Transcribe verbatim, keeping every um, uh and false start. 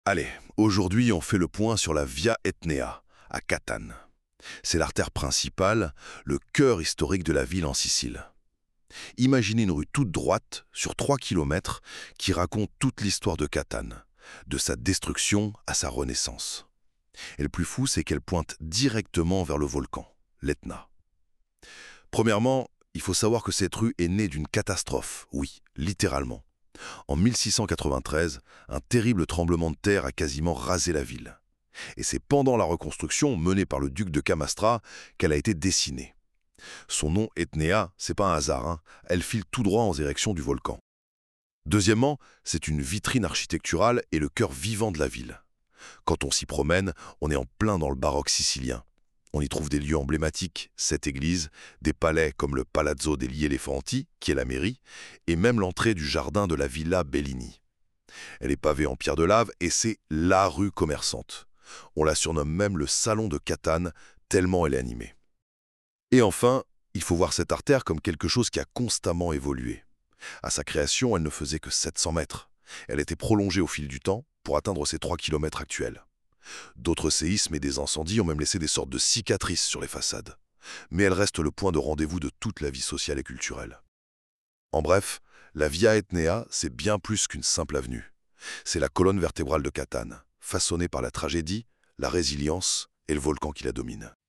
Allez, aujourd'hui on fait le point sur la Via Etnea, à Catane. C'est l'artère principale, le cœur historique de la ville en Sicile. Imaginez une rue toute droite, sur trois kilomètres, qui raconte toute l'histoire de Catane, de sa destruction à sa renaissance. Et le plus fou, c'est qu'elle pointe directement vers le volcan, l'Etna. Premièrement, il faut savoir que cette rue est née d'une catastrophe, oui, littéralement. En mille six cent quatre-vingt-treize, un terrible tremblement de terre a quasiment rasé la ville. Et c'est pendant la reconstruction menée par le duc de Camastra qu'elle a été dessinée. Son nom Etnea, c'est pas un hasard, hein, elle file tout droit en direction du volcan. Deuxièmement, c'est une vitrine architecturale et le cœur vivant de la ville. Quand on s'y promène, on est en plein dans le baroque sicilien. On y trouve des lieux emblématiques, cette église, des palais comme le Palazzo degli Elefanti, qui est la mairie, et même l'entrée du jardin de la Villa Bellini. Elle est pavée en pierre de lave et c'est la rue commerçante. On la surnomme même le salon de Catane, tellement elle est animée. Et enfin, il faut voir cette artère comme quelque chose qui a constamment évolué. À sa création, elle ne faisait que sept cents mètres. Elle était prolongée au fil du temps pour atteindre ses trois kilomètres actuels. D'autres séismes et des incendies ont même laissé des sortes de cicatrices sur les façades. Mais elle reste le point de rendez-vous de toute la vie sociale et culturelle. En bref, la Via Etnea, c'est bien plus qu'une simple avenue. C'est la colonne vertébrale de Catane, façonnée par la tragédie, la résilience et le volcan qui la domine.